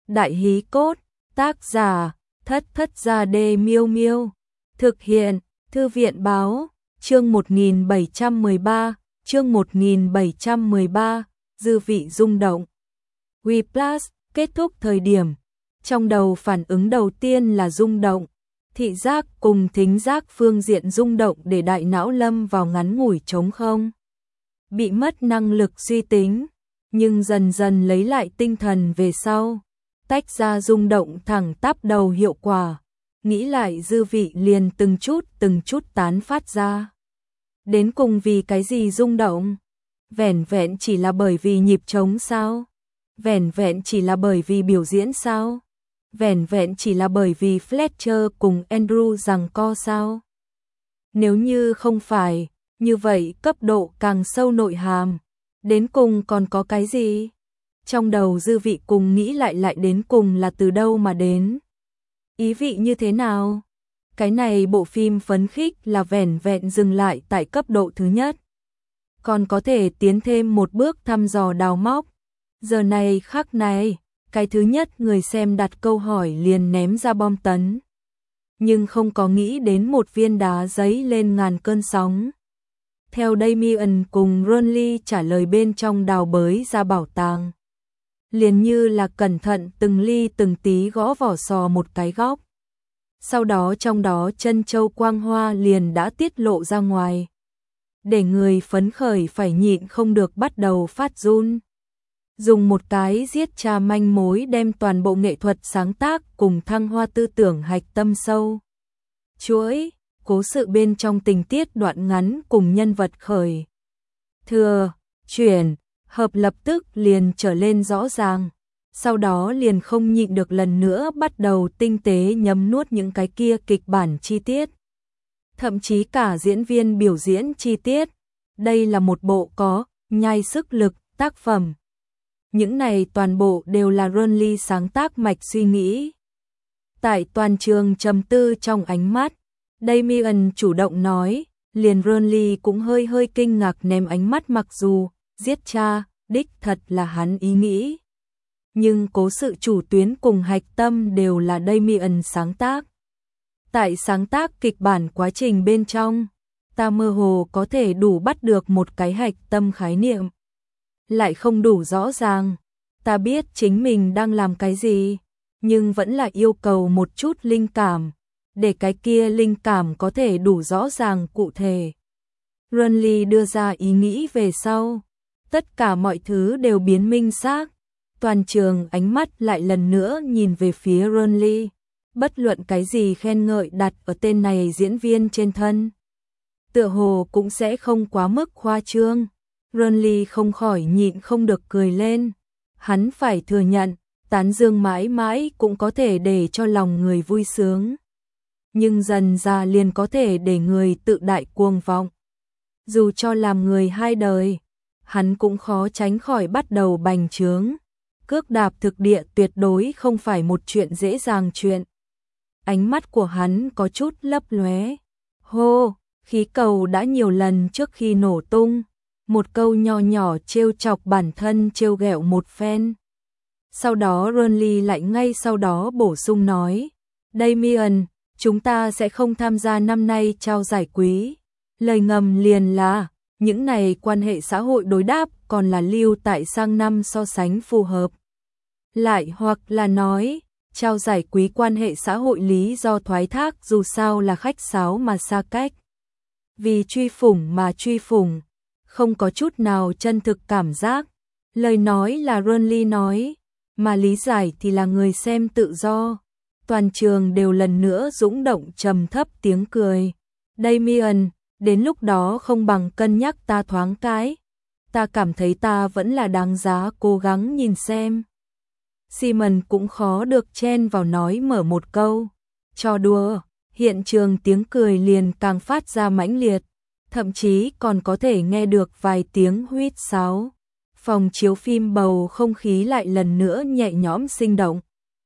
Đại hí cốt, tác giả, Thất Thất Gia Đê Miêu Miêu. Thực hiện, Thư viện báo, chương 1713, chương 1713, dư vị rung động. Whiplash, kết thúc thời điểm. Trong đầu phản ứng đầu tiên là rung động. Thị giác cùng thính giác phương diện rung động để đại não lâm vào ngắn ngủi trống không. Bị mất năng lực suy tính, nhưng dần dần lấy lại tinh thần về sau. Tách ra rung động thẳng tắp đầu hiệu quả. Nghĩ lại dư vị liền từng chút tán phát ra. Đến cùng vì cái gì rung động? Vẻn vẹn chỉ là bởi vì nhịp trống sao? Vẻn vẹn chỉ là bởi vì biểu diễn sao? Vẻn vẹn chỉ là bởi vì Fletcher cùng Andrew giằng co sao? Nếu như không phải, như vậy cấp độ càng sâu nội hàm. Đến cùng còn có cái gì? Trong đầu dư vị cùng nghĩ lại đến cùng là từ đâu mà đến? Ý vị như thế nào? Cái này bộ phim phấn khích là vẻn vẹn dừng lại tại cấp độ thứ nhất. Còn có thể tiến thêm một bước thăm dò đào móc. Giờ này khắc này, cái thứ nhất người xem đặt câu hỏi liền ném ra bom tấn. Nhưng không có nghĩ đến một viên đá giấy lên ngàn cơn sóng. Theo Damien cùng Ronly trả lời bên trong đào bới ra bảo tàng. Liền như là cẩn thận từng ly từng tí gõ vỏ sò một cái góc. Sau đó trong đó chân châu quang hoa liền đã tiết lộ ra ngoài. Để người phấn khởi phải nhịn không được bắt đầu phát run. Dùng một cái giết cha manh mối đem toàn bộ nghệ thuật sáng tác cùng thăng hoa tư tưởng hạch tâm sâu. Chuỗi, cố sự bên trong tình tiết đoạn ngắn cùng nhân vật khởi. Thừa, chuyển, hợp lập tức liền trở lên rõ ràng. Sau đó liền không nhịn được lần nữa bắt đầu tinh tế nhấm nuốt những cái kia kịch bản chi tiết. Thậm chí cả diễn viên biểu diễn chi tiết. Đây là một bộ có nhai sức lực tác phẩm. Những này toàn bộ đều là Ronly sáng tác mạch suy nghĩ. Tại toàn trường trầm tư trong ánh mắt, Damien chủ động nói, liền Ronly cũng hơi kinh ngạc ném ánh mắt mặc dù giết cha, đích thật là hắn ý nghĩ. Nhưng cố sự chủ tuyến cùng hạch tâm đều là Damien sáng tác. Tại sáng tác kịch bản quá trình bên trong, ta mơ hồ có thể đủ bắt được một cái hạch tâm khái niệm. Lại không đủ rõ ràng, ta biết chính mình đang làm cái gì, nhưng vẫn là yêu cầu một chút linh cảm, để cái kia linh cảm có thể đủ rõ ràng cụ thể. Ronly đưa ra ý nghĩ về sau, tất cả mọi thứ đều biến minh xác. Toàn trường ánh mắt lại lần nữa nhìn về phía Ronly, bất luận cái gì khen ngợi đặt ở tên này diễn viên trên thân. Tựa hồ cũng sẽ không quá mức khoa trương. Ronly không khỏi nhịn không được cười lên. Hắn phải thừa nhận, tán dương mãi mãi cũng có thể để cho lòng người vui sướng. Nhưng dần ra liền có thể để người tự đại cuồng vọng. Dù cho làm người hai đời, hắn cũng khó tránh khỏi bắt đầu bành trướng. Cước đạp thực địa tuyệt đối không phải một chuyện dễ dàng chuyện. Ánh mắt của hắn có chút lấp lóe. Hô, khí cầu đã nhiều lần trước khi nổ tung. Một câu nho nhỏ trêu chọc bản thân trêu ghẹo một phen. Sau đó Ronly lại ngay sau đó bổ sung nói, Damien, chúng ta sẽ không tham gia năm nay trao giải quý. Lời ngầm liền là, những này quan hệ xã hội đối đáp còn là lưu tại sang năm so sánh phù hợp. Lại hoặc là nói, trao giải quý quan hệ xã hội lý do thoái thác dù sao là khách sáo mà xa cách. Vì truy phủng mà truy phủng, không có chút nào chân thực cảm giác. Lời nói là Ronly nói, mà lý giải thì là người xem tự do. Toàn trường đều lần nữa dũng động trầm thấp tiếng cười. Damien, đến lúc đó không bằng cân nhắc ta thoáng cái. Ta cảm thấy ta vẫn là đáng giá cố gắng nhìn xem. Simon cũng khó được chen vào nói mở một câu. Cho đùa, hiện trường tiếng cười liền càng phát ra mãnh liệt. Thậm chí còn có thể nghe được vài tiếng huýt sáo. Phòng chiếu phim bầu không khí lại lần nữa nhẹ nhõm sinh động.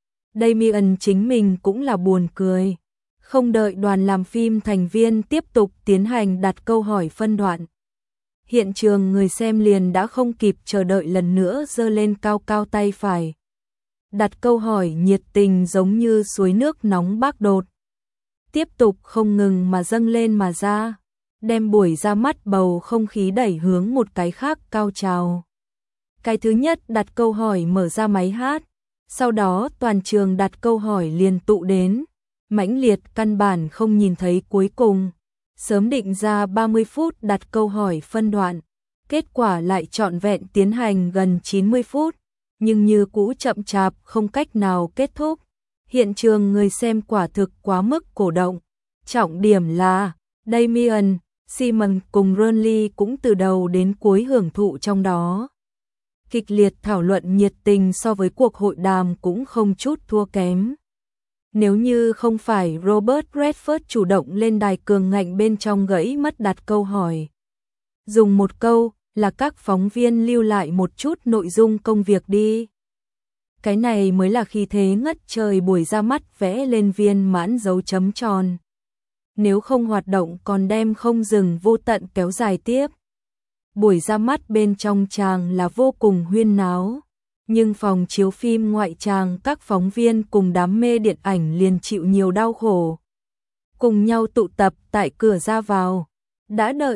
Damien chính mình cũng là buồn cười. Không đợi đoàn làm phim thành viên tiếp tục tiến hành đặt câu hỏi phân đoạn. Hiện trường người xem liền đã không kịp chờ đợi lần nữa giơ lên cao cao tay phải. đặt câu hỏi nhiệt tình giống như suối nước nóng bác đột. Tiếp tục không ngừng mà dâng lên mà ra, đem buổi ra mắt bầu không khí đẩy hướng một cái khác cao trào. Cái thứ nhất đặt câu hỏi mở ra máy hát, sau đó toàn trường đặt câu hỏi liền tụ đến, mãnh liệt căn bản không nhìn thấy cuối cùng. Sớm định ra 30 phút đặt câu hỏi phân đoạn, kết quả lại trọn vẹn tiến hành gần 90 phút, nhưng như cũ chậm chạp không cách nào kết thúc. Hiện trường người xem quả thực quá mức cổ động. Trọng điểm là Damien, Simon cùng Ronly cũng từ đầu đến cuối hưởng thụ trong đó. Kịch liệt thảo luận nhiệt tình so với cuộc hội đàm cũng không chút thua kém. Nếu như không phải Robert Redford chủ động lên đài cường ngạnh bên trong gãy mất đặt câu hỏi. Dùng một câu là các phóng viên lưu lại một chút nội dung công việc đi. Cái này mới là khí thế ngất trời buổi ra mắt vẽ lên viên mãn dấu chấm tròn. Nếu không hoạt động còn đem không dừng vô tận kéo dài tiếp. Buổi ra mắt bên trong tràng là vô cùng huyên náo, nhưng phòng chiếu phim ngoại tràng các phóng viên cùng đám mê điện ảnh liền chịu nhiều đau khổ. Cùng nhau tụ tập tại cửa ra vào, đã đợi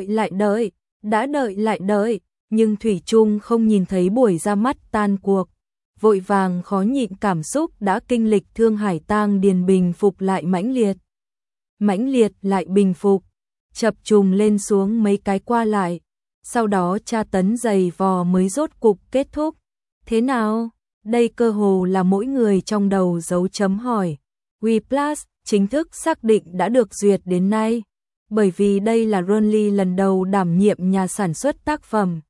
lại đợi, nhưng thủy chung không nhìn thấy buổi ra mắt tan cuộc. Vội vàng khó nhịn cảm xúc đã kinh lịch Thương Hải Tang Điền bình phục lại mãnh liệt lại bình phục, chập trùng lên xuống mấy cái qua lại, sau đó tra tấn dày vò mới rốt cục kết thúc. Thế nào? Đây cơ hồ là mỗi người trong đầu dấu chấm hỏi. WePlus chính thức xác định đã được duyệt đến nay, bởi vì đây là Ronly lần đầu đảm nhiệm nhà sản xuất tác phẩm.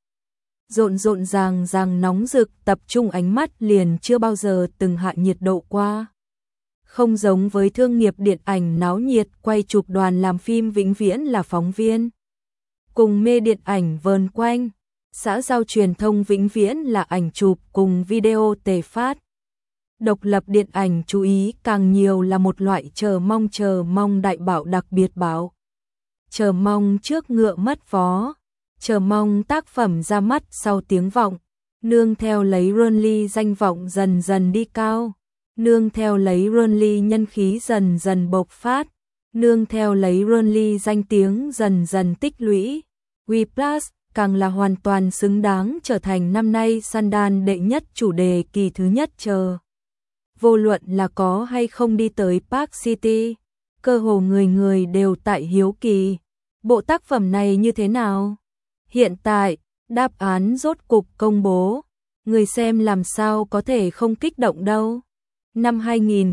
Rộn ràng nóng rực, tập trung ánh mắt liền chưa bao giờ từng hạ nhiệt độ qua. Không giống với thương nghiệp điện ảnh náo nhiệt, quay chụp đoàn làm phim vĩnh viễn là phóng viên. Cùng mê điện ảnh vờn quanh, xã giao truyền thông vĩnh viễn là ảnh chụp cùng video tề phát. Độc lập điện ảnh chú ý càng nhiều là một loại chờ mong đại bảo đặc biệt bảo. Chờ mong trước ngựa mất vó, chờ mong tác phẩm ra mắt sau tiếng vọng, nương theo lấy Ronly danh vọng dần dần đi cao, nương theo lấy Ronly nhân khí dần dần bộc phát, nương theo lấy Ronly danh tiếng dần dần tích lũy. WePlus càng là hoàn toàn xứng đáng trở thành năm nay Sundance đệ nhất chủ đề kỳ thứ nhất chờ. Vô luận là có hay không đi tới Park City, cơ hồ người đều tại hiếu kỳ. Bộ tác phẩm này như thế nào? Hiện tại, đáp án rốt cục công bố. Người xem làm sao có thể không kích động đâu. Năm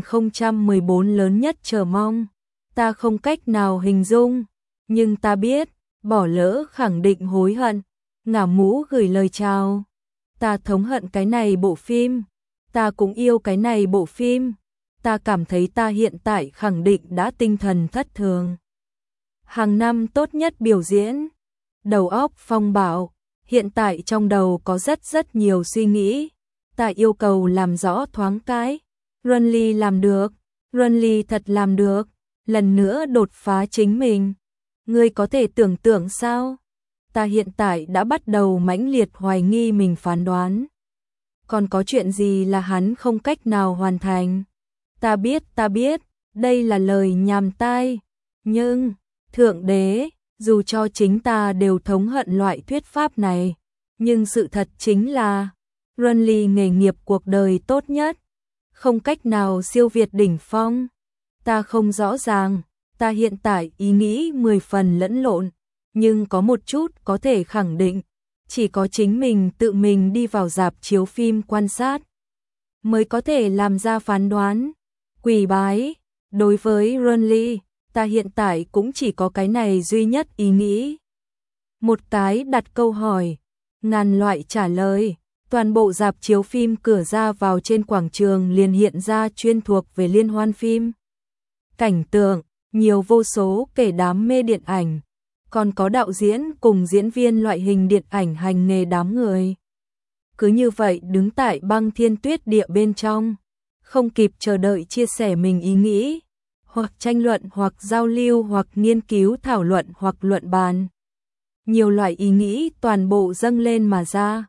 2014 lớn nhất chờ mong. Ta không cách nào hình dung, nhưng ta biết, bỏ lỡ khẳng định hối hận. Ngả mũ gửi lời chào. Ta thống hận cái này bộ phim. Ta cũng yêu cái này bộ phim. Ta cảm thấy ta hiện tại khẳng định đã tinh thần thất thường. Hàng năm tốt nhất biểu diễn. Đầu óc phong bạo. Hiện tại trong đầu có rất nhiều suy nghĩ. Ta yêu cầu làm rõ thoáng cái. Ronly làm được. Ronly thật làm được. Lần nữa đột phá chính mình. Ngươi có thể tưởng tượng sao? Ta hiện tại đã bắt đầu mãnh liệt hoài nghi mình phán đoán. Còn có chuyện gì là hắn không cách nào hoàn thành? Ta biết, đây là lời nhàm tai. Nhưng, Thượng Đế, dù cho chính ta đều thống hận loại thuyết pháp này, nhưng sự thật chính là, Ronly nghề nghiệp cuộc đời tốt nhất, không cách nào siêu việt đỉnh phong. Ta không rõ ràng, ta hiện tại ý nghĩ 10 phần lẫn lộn, nhưng có một chút có thể khẳng định, chỉ có chính mình tự mình đi vào rạp chiếu phim quan sát, mới có thể làm ra phán đoán. Quỳ bái, đối với Ronly, ta hiện tại cũng chỉ có cái này duy nhất ý nghĩ. Một cái đặt câu hỏi, ngàn loại trả lời, toàn bộ rạp chiếu phim cửa ra vào trên quảng trường liền hiện ra chuyên thuộc về liên hoan phim. Cảnh tượng, nhiều vô số kể đám mê điện ảnh, còn có đạo diễn cùng diễn viên loại hình điện ảnh hành nghề đám người. Cứ như vậy đứng tại băng thiên tuyết địa bên trong, không kịp chờ đợi chia sẻ mình ý nghĩ, hoặc tranh luận hoặc giao lưu hoặc nghiên cứu thảo luận hoặc luận bàn. Nhiều loại ý nghĩ toàn bộ dâng lên mà ra.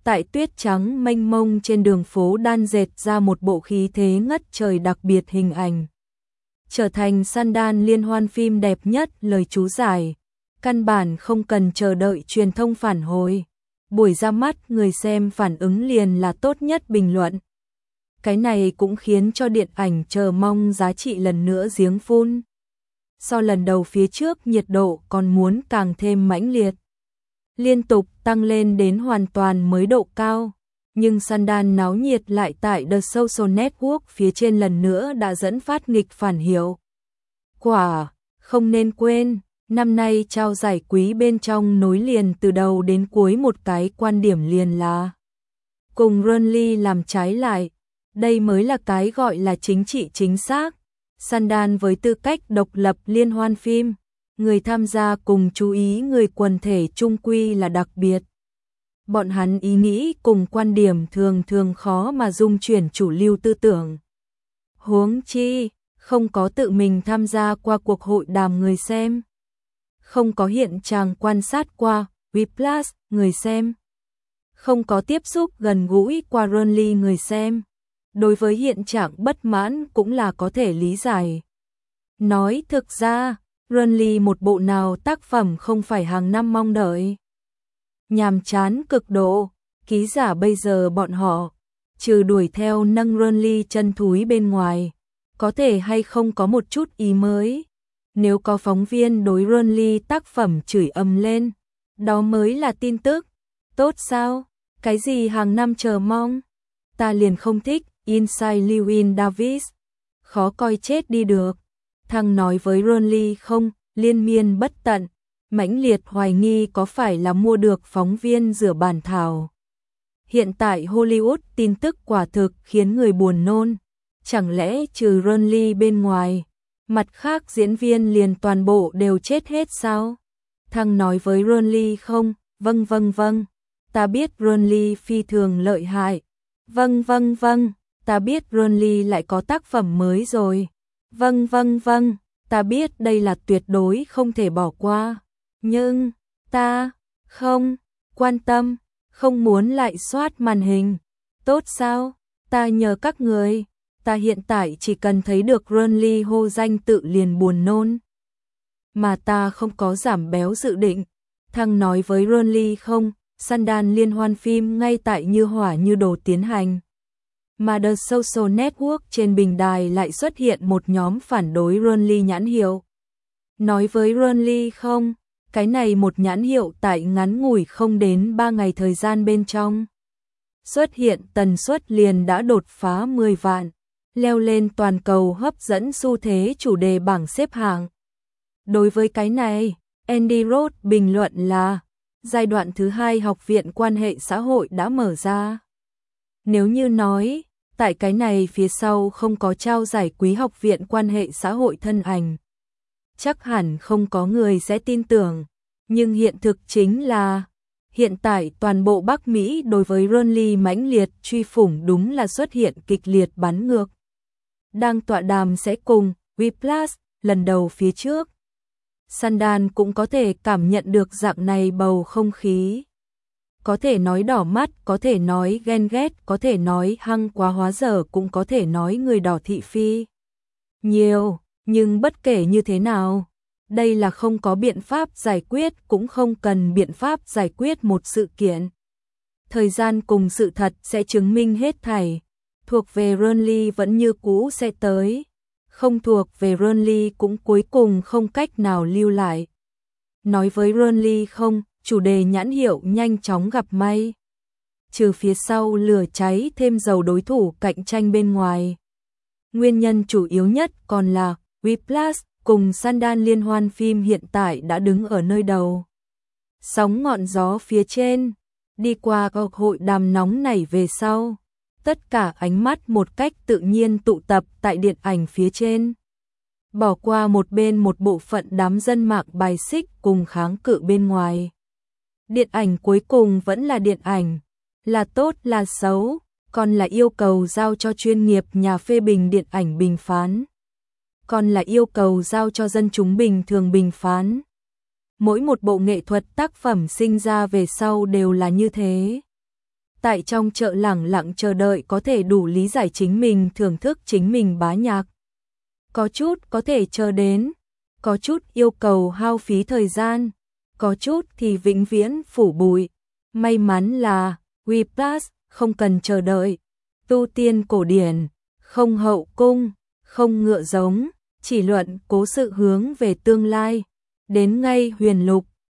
tại tuyết trắng mênh mông trên đường phố đan dệt ra một bộ khí thế ngất trời đặc biệt hình ảnh. Trở thành Sundance liên hoan phim đẹp nhất lời chú giải. Căn bản không cần chờ đợi truyền thông phản hồi. Buổi ra mắt người xem phản ứng liền là tốt nhất bình luận. Cái này cũng khiến cho điện ảnh chờ mong giá trị lần nữa giếng phun. So lần đầu phía trước nhiệt độ còn muốn càng thêm mãnh liệt. Liên tục tăng lên đến hoàn toàn mới độ cao. Nhưng Sundance náo nhiệt lại tại The Social Network phía trên lần nữa đã dẫn phát nghịch phản hiệu quả. Không nên quên, năm nay trao giải quý bên trong nối liền từ đầu đến cuối một cái quan điểm liền là cùng Runly làm trái lại. Đây mới là cái gọi là chính trị chính xác. Sundance với tư cách độc lập liên hoan phim, người tham gia cùng chú ý người quần thể chung quy là đặc biệt. Bọn hắn ý nghĩ cùng quan điểm thường thường khó mà dung chuyển chủ lưu tư tưởng. Huống chi, không có tự mình tham gia qua cuộc hội đàm người xem. Không có hiện trạng quan sát qua Whiplash người xem. Không có tiếp xúc gần gũi qua Runly người xem. Đối với hiện trạng bất mãn cũng là có thể lý giải. Nói thực ra, Runly một bộ nào tác phẩm không phải hàng năm mong đợi. Nhàm chán cực độ, ký giả bây giờ bọn họ, trừ đuổi theo nâng Runly chân thúi bên ngoài, có thể hay không có một chút ý mới. Nếu có phóng viên đối Runly tác phẩm chửi ầm lên, đó mới là tin tức. Tốt sao? Cái gì hàng năm chờ mong? Ta liền không thích. Inside Llewyn Davis, khó coi chết đi được. Thằng nói với Runly không, liên miên bất tận, mãnh liệt hoài nghi có phải là mua được phóng viên rửa bản thảo. Hiện tại Hollywood tin tức quả thực khiến người buồn nôn. Chẳng lẽ trừ Runly bên ngoài, mặt khác diễn viên liền toàn bộ đều chết hết sao? Thằng nói với Runly không, vâng, ta biết Runly phi thường lợi hại. Vâng, ta biết Runly lại có tác phẩm mới rồi. Vâng, ta biết đây là tuyệt đối không thể bỏ qua. Nhưng, ta không quan tâm, không muốn lại soát màn hình. Tốt sao? Ta nhờ các người. Ta hiện tại chỉ cần thấy được Runly hô danh tự liền buồn nôn. Mà ta không có giảm béo dự định. Thằng nói với Runly không, Sundance liên hoan phim ngay tại như hỏa như đồ tiến hành. Mà The Social Network trên bình đài lại xuất hiện một nhóm phản đối Runly nhãn hiệu. Nói với Runly không, cái này một nhãn hiệu tại ngắn ngủi không đến 3 ngày thời gian bên trong. Xuất hiện tần suất liền đã đột phá 10 vạn, leo lên toàn cầu hấp dẫn xu thế chủ đề bảng xếp hạng. Đối với cái này, Andy Roth bình luận là giai đoạn thứ 2 học viện quan hệ xã hội đã mở ra. Nếu như nói, tại cái này phía sau không có trao giải quý học viện quan hệ xã hội thân ảnh, chắc hẳn không có người sẽ tin tưởng. Nhưng hiện thực chính là, hiện tại toàn bộ Bắc Mỹ đối với Runly mãnh liệt truy phủng đúng là xuất hiện kịch liệt bắn ngược. Đang tọa đàm sẽ cùng Whiplash lần đầu phía trước. Sundance cũng có thể cảm nhận được dạng này bầu không khí. Có thể nói đỏ mắt, có thể nói ghen ghét, có thể nói hăng quá hóa dở, cũng có thể nói người đỏ thị phi. Nhiều, nhưng bất kể như thế nào, đây là không có biện pháp giải quyết, cũng không cần biện pháp giải quyết một sự kiện. Thời gian cùng sự thật sẽ chứng minh hết thảy. Thuộc về Runly vẫn như cũ sẽ tới. Không thuộc về Runly cũng cuối cùng không cách nào lưu lại. Nói với Runly không, chủ đề nhãn hiệu nhanh chóng gặp may. Trừ phía sau lửa cháy thêm dầu đối thủ cạnh tranh bên ngoài. Nguyên nhân chủ yếu nhất còn là Whiplash cùng Sundance liên hoan phim hiện tại đã đứng ở nơi đầu. Sóng ngọn gió phía trên, đi qua các hội đàm nóng nảy về sau. Tất cả ánh mắt một cách tự nhiên tụ tập tại điện ảnh phía trên. Bỏ qua một bên một bộ phận đám dân mạng bài xích cùng kháng cự bên ngoài. Điện ảnh cuối cùng vẫn là điện ảnh, là tốt là xấu, còn là yêu cầu giao cho chuyên nghiệp nhà phê bình điện ảnh bình phán. Còn là yêu cầu giao cho dân chúng bình thường bình phán. Mỗi một bộ nghệ thuật tác phẩm sinh ra về sau đều là như thế. tại trong chợ lẳng lặng chờ đợi có thể đủ lý giải chính mình, thưởng thức chính mình bá nhạc. Có chút có thể chờ đến, có chút yêu cầu hao phí thời gian, có chút thì vĩnh viễn phủ bụi. May mắn là WePlus không cần chờ đợi, tu tiên cổ điển, không hậu cung, không ngựa giống, chỉ luận cố sự hướng về tương lai. Đến ngay huyền lục,